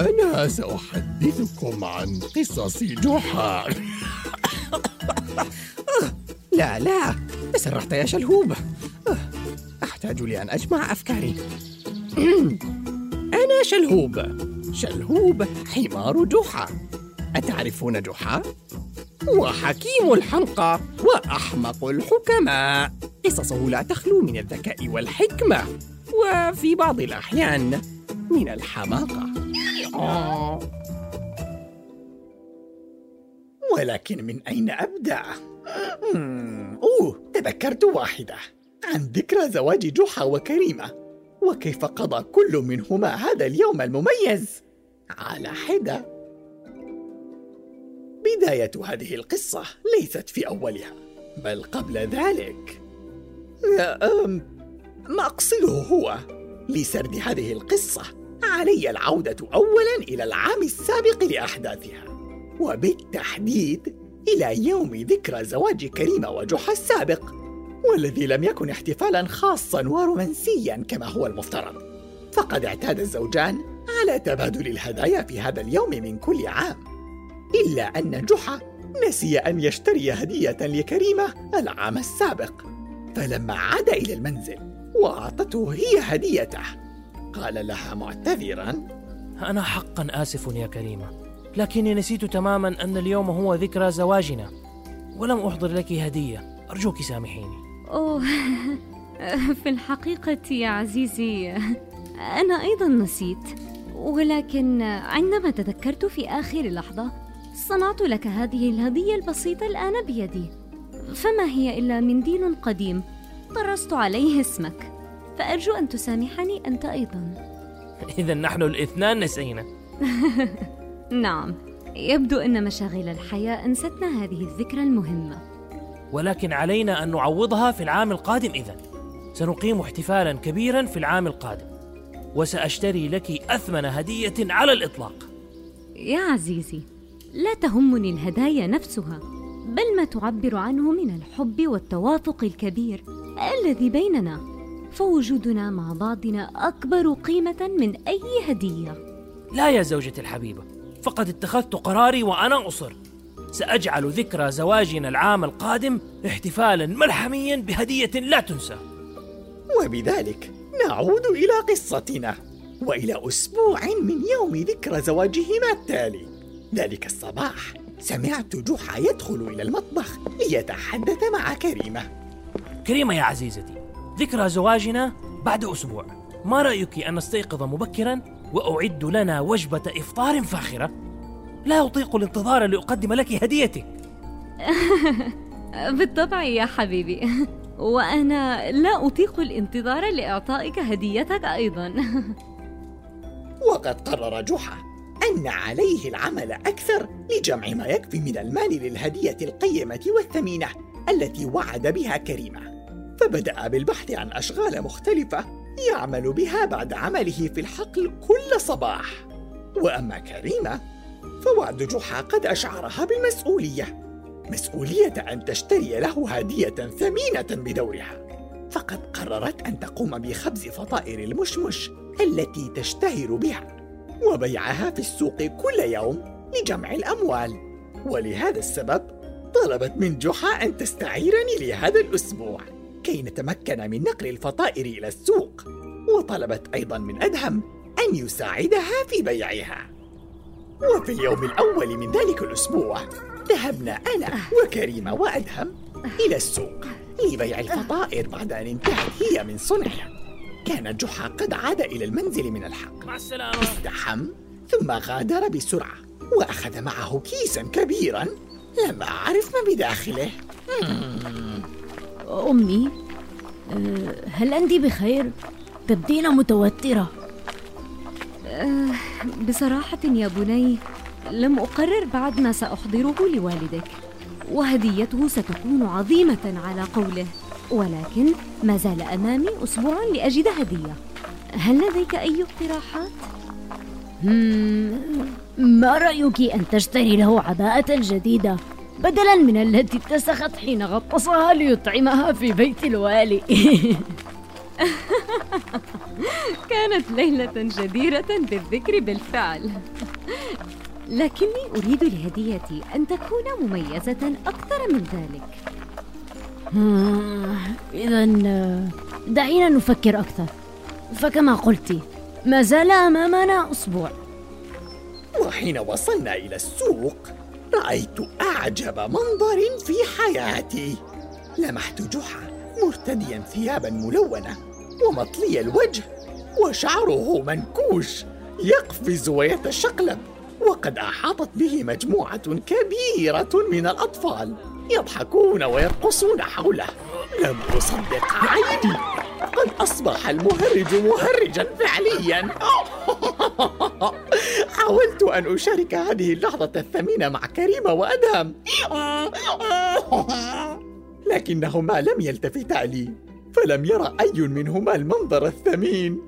أنا سأحدثكم عن قصص جحا. لا تسرحت يا شلهوب. أحتاج لأن أجمع أفكاري. أنا شلهوب حمار جحا. أتعرفون جحا؟ هو حكيم الحمقى وأحمق الحكماء. قصصه لا تخلو من الذكاء والحكمة، وفي بعض الأحيان من الحماقة. ولكن من أين أبدأ؟ تذكرت واحدة عن ذكرى زواج جحا وكريمة، وكيف قضى كل منهما هذا اليوم المميز على حدة. بداية هذه القصة ليست في أولها، بل قبل ذلك. ما أقصده هو لسرد هذه القصة علي العودة أولاً إلى العام السابق لأحداثها، وبالتحديد إلى يوم ذكرى زواج كريمة وجحا السابق، والذي لم يكن احتفالاً خاصاً ورومانسياً كما هو المفترض. فقد اعتاد الزوجان على تبادل الهدايا في هذا اليوم من كل عام، إلا أن جحا نسي أن يشتري هدية لكريمة العام السابق. فلما عاد إلى المنزل وأعطته هي هديته، قال لها معتذراً: أنا حقاً آسف يا كريمة، لكني نسيت تماماً أن اليوم هو ذكرى زواجنا، ولم أحضر لك هدية، أرجوك سامحيني. في الحقيقة يا عزيزي أنا أيضاً نسيت، ولكن عندما تذكرت في آخر لحظة صنعت لك هذه الهدية البسيطة الآن بيدي، فما هي إلا منديل قديم طرزت عليه اسمك، فأرجو أن تسامحني أنت أيضاً. إذن نحن الاثنان نسينا. نعم، يبدو أن مشاغل الحياة أنستنا هذه الذكرى المهمة، ولكن علينا أن نعوضها في العام القادم. إذن سنقيم احتفالاً كبيراً في العام القادم، وسأشتري لك أثمن هدية على الإطلاق. يا عزيزي، لا تهمني الهدايا نفسها، بل ما تعبر عنه من الحب والتوافق الكبير الذي بيننا، فوجودنا مع بعضنا أكبر قيمة من أي هدية. لا يا زوجتي الحبيبة، فقد اتخذت قراري وأنا أصر. سأجعل ذكرى زواجنا العام القادم احتفالاً ملحمياً بهدية لا تنسى. وبذلك نعود إلى قصتنا، وإلى أسبوع من يوم ذكرى زواجهما التالي. ذلك الصباح سمعت جحا يدخل إلى المطبخ ليتحدث مع كريمة يا عزيزتي، ذكرى زواجنا بعد أسبوع، ما رأيك أن نستيقظ مبكراً وأعد لنا وجبة إفطار فاخرة؟ لا أطيق الانتظار لأقدم لك هديتك. بالطبع يا حبيبي، وأنا لا أطيق الانتظار لإعطائك هديتك أيضاً. وقد قرر جحا أن عليه العمل أكثر لجمع ما يكفي من المال للهدية القيمة والثمينة التي وعد بها كريمة، فبدأ بالبحث عن أشغال مختلفة يعمل بها بعد عمله في الحقل كل صباح. وأما كريمة فوعد جحا قد أشعرها مسؤولية أن تشتري له هدية ثمينة بدورها، فقد قررت أن تقوم بخبز فطائر المشمش التي تشتهر بها وبيعها في السوق كل يوم لجمع الأموال. ولهذا السبب طلبت من جحا أن تستعيرني لهذا الأسبوع كي نتمكن من نقل الفطائر إلى السوق، وطلبت أيضاً من أدهم أن يساعدها في بيعها. وفي اليوم الأول من ذلك الأسبوع ذهبنا أنا وكريمة وأدهم إلى السوق لبيع الفطائر بعد أن انتهت هي من صنعها. كان جحا قد عاد إلى المنزل من الحقل. مع السلامة. ازدحم ثم غادر بسرعة، وأخذ معه كيساً كبيراً لم أعرف ما بداخله. أمي، هل أنت بخير؟ تبدين متوترة. بصراحة يا بني، لم أقرر بعد ما سأحضره لوالدك، وهديته ستكون عظيمة على قوله، ولكن ما زال أمامي أسبوع لأجد هدية. هل لديك أي اقتراحات؟ ما رأيك أن تشتري له عباءة جديدة بدلاً من التي اتسخت حين غطسها ليطعمها في بيت الوالي؟ كانت ليلة جديرة بالذكر بالفعل. لكني أريد لهديتي أن تكون مميزة أكثر من ذلك. إذن دعينا نفكر أكثر. فكما قلت ما زال أمامنا أسبوع. وحين وصلنا إلى السوق رأيت أعجب منظر في حياتي. لمحت جحا مرتديا ثيابا ملونة ومطلي الوجه وشعره منكوش يقفز ويتشقلب، وقد أحاطت به مجموعة كبيرة من الأطفال يضحكون ويرقصون حوله. لم أصدق عيني، قد أصبح المهرج مهرجا فعليا. حاولت أن أشارك هذه اللحظة الثمينة مع كريمة وأدهم، لكنهما لم يلتفتا لي، فلم يرى أي منهما المنظر الثمين.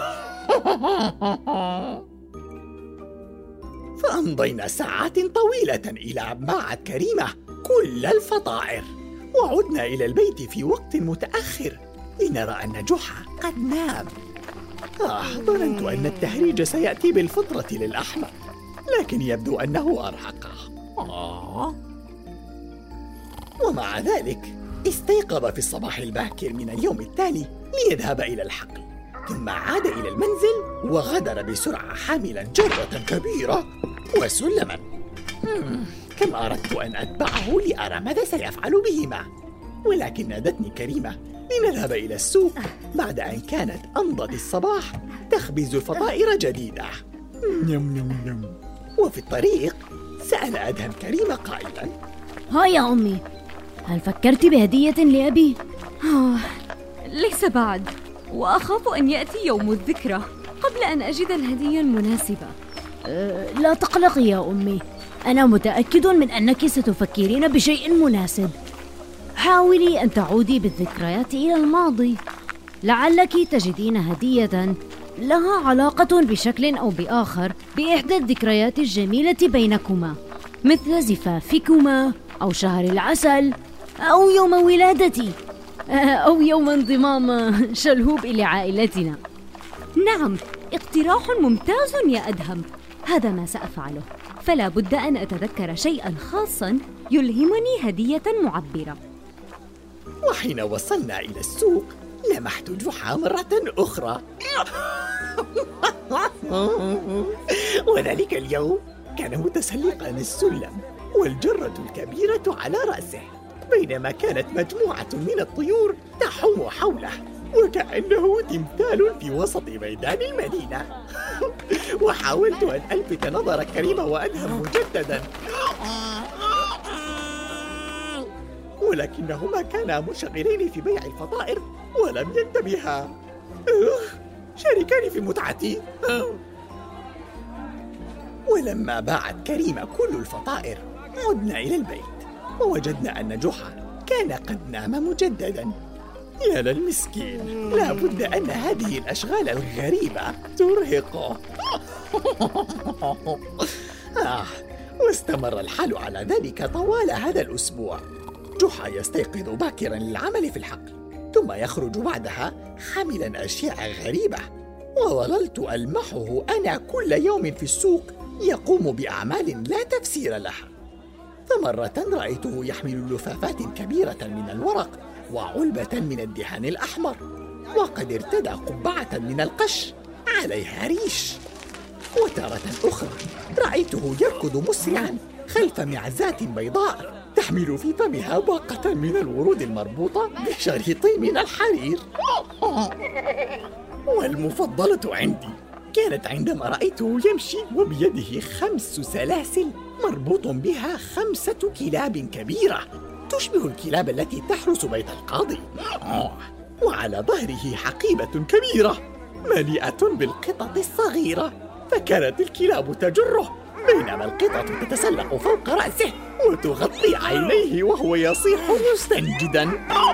فأمضينا ساعات طويلة إلى معت كريمة كل الفطائر، وعدنا إلى البيت في وقت متأخر لنرى أن جحا قد نام. ظننت أن التهريج سيأتي بالفطرة للأحمق، لكن يبدو أنه أرهقه. ومع ذلك استيقظ في الصباح الباكر من اليوم التالي ليذهب إلى الحقل، ثم عاد إلى المنزل وغادر بسرعة حاملا جرة كبيرة وسلما. كم أردت أن أتبعه لأرى ماذا سيفعل بهما، ولكن نادتني كريمة لنذهب إلى السوق بعد أن كانت أمضت الصباح تخبز فطائر جديدة. وفي الطريق سأل أدهم كريمة قائلا: ها يا أمي، هل فكرت بهدية لأبي؟ ليس بعد، وأخاف أن يأتي يوم الذكرى قبل أن أجد الهدية المناسبة. لا تقلقي يا أمي، أنا متأكد من أنك ستفكرين بشيء مناسب. حاولي أن تعودي بالذكريات إلى الماضي، لعلك تجدين هدية لها علاقة بشكل أو بآخر بإحدى الذكريات الجميلة بينكما، مثل زفافكما أو شهر العسل أو يوم ولادتي أو يوم انضمام شلهوب إلى عائلتنا. نعم، اقتراح ممتاز يا أدهم، هذا ما سأفعله. فلا بد أن أتذكر شيئا خاصا يلهمني هدية معبرة. وحين وصلنا إلى السوق لمحت جحا مرة أخرى. وذلك اليوم كان متسلقا السلم والجرة الكبيرة على رأسه، بينما كانت مجموعة من الطيور تحوم حوله وكأنه تمثال في وسط ميدان المدينة. وحاولت أن ألفت نظر كريمة وأدهم مجددا، ولكنهما كانا منشغلين في بيع الفطائر ولم ينتبها. شاركاني في متعتي. ولما باعت كريمة كل الفطائر عدنا إلى البيت ووجدنا أن جحا كان قد نام مجددا. يا للمسكين، لا بد أن هذه الأشغال الغريبة ترهقه. واستمر الحال على ذلك طوال هذا الأسبوع. جحا يستيقظ باكرا للعمل في الحقل، ثم يخرج بعدها حاملا أشياء غريبة، وظللت ألمحه أنا كل يوم في السوق يقوم بأعمال لا تفسير لها. فمرة رأيته يحمل لفافات كبيرة من الورق وعلبة من الدهان الأحمر، وقد ارتدى قبعة من القش عليها ريش. وتارة أخرى رأيته يركض مسرعا خلف معزات بيضاء تحمل في فمها باقة من الورود المربوطة بشريط من الحرير. والمفضلة عندي كانت عندما رأيته يمشي وبيده 5 سلاسل مربوط بها 5 كلاب كبيرة تشبه الكلاب التي تحرس بيت القاضي، وعلى ظهره حقيبة كبيرة مليئة بالقطط الصغيرة، فكانت الكلاب تجره بينما القطط تتسلق فوق رأسه وتغطي عينيه وهو يصيح مستنجدا.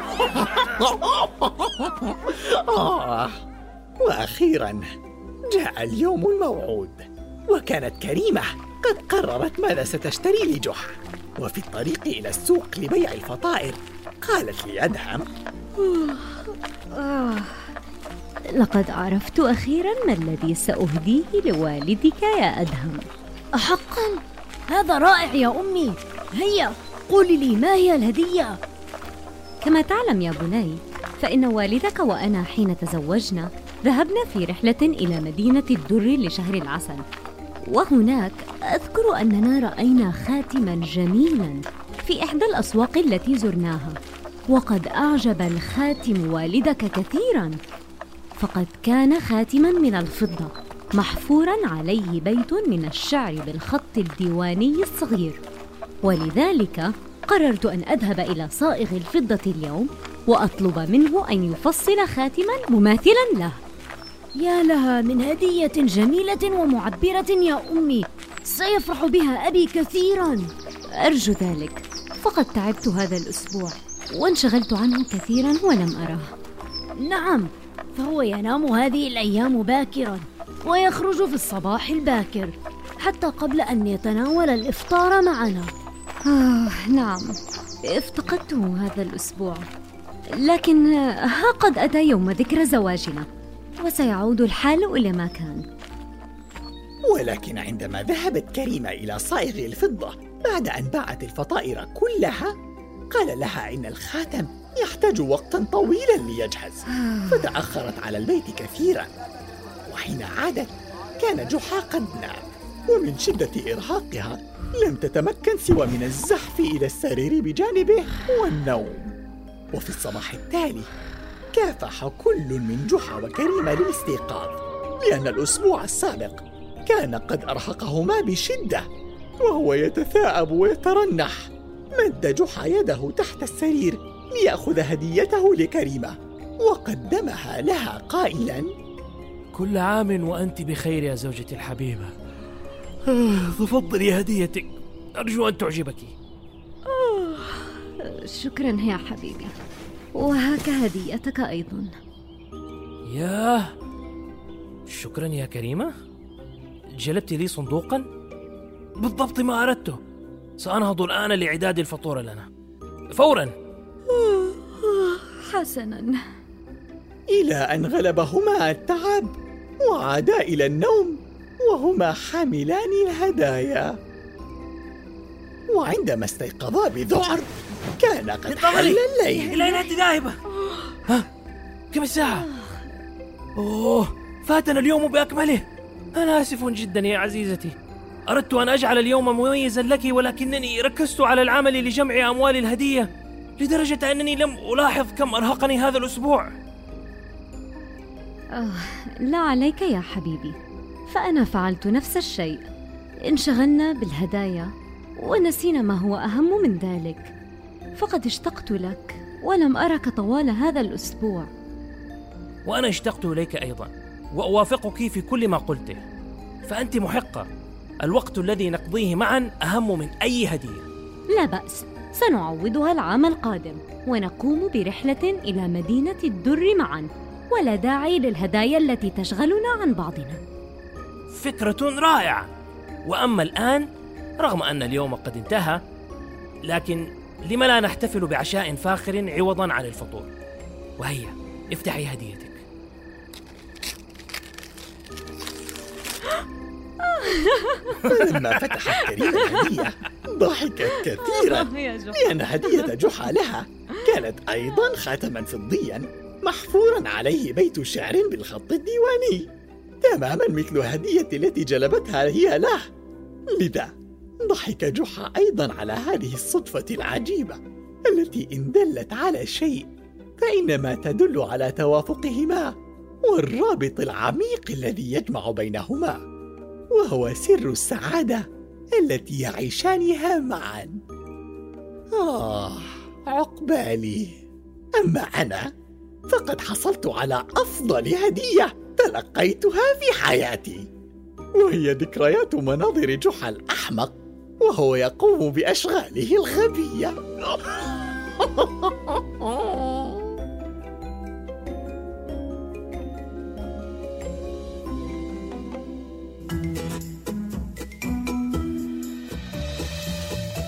وأخيرا جاء اليوم الموعود، وكانت كريمة قد قررت ماذا ستشتري لجحا. وفي الطريق إلى السوق لبيع الفطائر قالت لي أدهم: لقد عرفت أخيراً ما الذي سأهديه لوالدك يا أدهم. أحقاً؟ هذا رائع يا أمي. هيا قولي لي، ما هي الهدية؟ كما تعلم يا بني، فإن والدك وأنا حين تزوجنا ذهبنا في رحلة إلى مدينة الدر لشهر العسل، وهناك أذكر أننا رأينا خاتماً جميلاً في إحدى الأسواق التي زرناها، وقد أعجب الخاتم والدك كثيراً، فقد كان خاتماً من الفضة محفوراً عليه بيت من الشعر بالخط الديواني الصغير، ولذلك قررت أن أذهب إلى صائغ الفضة اليوم وأطلب منه أن يفصل خاتماً مماثلاً له. يا لها من هدية جميلة ومعبرة يا أمي، سيفرح بها أبي كثيراً. أرجو ذلك، فقد تعبت هذا الأسبوع وانشغلت عنه كثيراً ولم أراه. نعم، فهو ينام هذه الأيام باكراً ويخرج في الصباح الباكر حتى قبل أن يتناول الإفطار معنا. نعم، افتقدته هذا الأسبوع، لكن ها قد أتى يوم ذكرى زواجنا وسيعود الحال إلى ما كان. ولكن عندما ذهبت كريمة إلى صائغ الفضة بعد أن باعت الفطائر كلها، قال لها إن الخاتم يحتاج وقتا طويلا ليجهز، فتأخرت على البيت كثيرا. وحين عادت كان جحا قد نام، ومن شدة إرهاقها لم تتمكن سوى من الزحف إلى السرير بجانبه والنوم. وفي الصباح التالي كافح كل من جحا وكريمة للاستيقاظ، لأن الأسبوع السابق كان قد أرهقهما بشدة. وهو يتثاءب ويترنح، مد جحا يده تحت السرير ليأخذ هديته لكريمة وقدمها لها قائلاً: كل عام وأنت بخير يا زوجتي الحبيبة. تفضلي هديتك، أرجو أن تعجبك. شكراً يا حبيبي، وهاك هديتك أيضاً. ياه، شكراً يا كريمة. جلبت لي صندوقاً بالضبط ما أردته. سأنهض الآن لإعداد الفطور لنا فوراً. حسناً. إلى أن غلبهما التعب وعادا إلى النوم وهما حاملان الهدايا. وعندما استيقظا بذعر كان قد حل الليل. إلى أين أنت ذاهبة؟ كم الساعة؟ فاتنا اليوم بأكمله. أنا آسف جدا يا عزيزتي، أردت أن أجعل اليوم مميزا لك، ولكنني ركزت على العمل لجمع أموال الهدية لدرجة أنني لم ألاحظ كم أرهقني هذا الأسبوع. لا عليك يا حبيبي، فأنا فعلت نفس الشيء. انشغلنا بالهدايا ونسينا ما هو أهم من ذلك، فقد اشتقت لك ولم أرك طوال هذا الأسبوع. وأنا اشتقت إليك أيضا، وأوافقك في كل ما قلته، فأنت محقة. الوقت الذي نقضيه معا أهم من أي هدية. لا بأس، سنعوضها العام القادم ونقوم برحلة إلى مدينة الدر معا، ولا داعي للهدايا التي تشغلنا عن بعضنا. فكرة رائعة. وأما الآن، رغم أن اليوم قد انتهى، لكن لما لا نحتفل بعشاء فاخر عوضا عن الفطور؟ وهيا افتحي هديتك. فلما فتحت كريمة الهدية ضحكت كثيرا، لأن هدية جحا لها كانت أيضا خاتما فضيا محفورا عليه بيت شعر بالخط الديواني، تماما مثل الهدية التي جلبتها هي له. لذا ضحك جحا أيضا على هذه الصدفة العجيبة التي إن دلت على شيء فإنما تدل على توافقهما والرابط العميق الذي يجمع بينهما، وهو سر السعادة التي يعيشانها معا. عقبالي. أما أنا فقد حصلت على أفضل هدية تلقيتها في حياتي، وهي ذكريات مناظر جحا الأحمق وهو يقوم بأشغاله الغبية.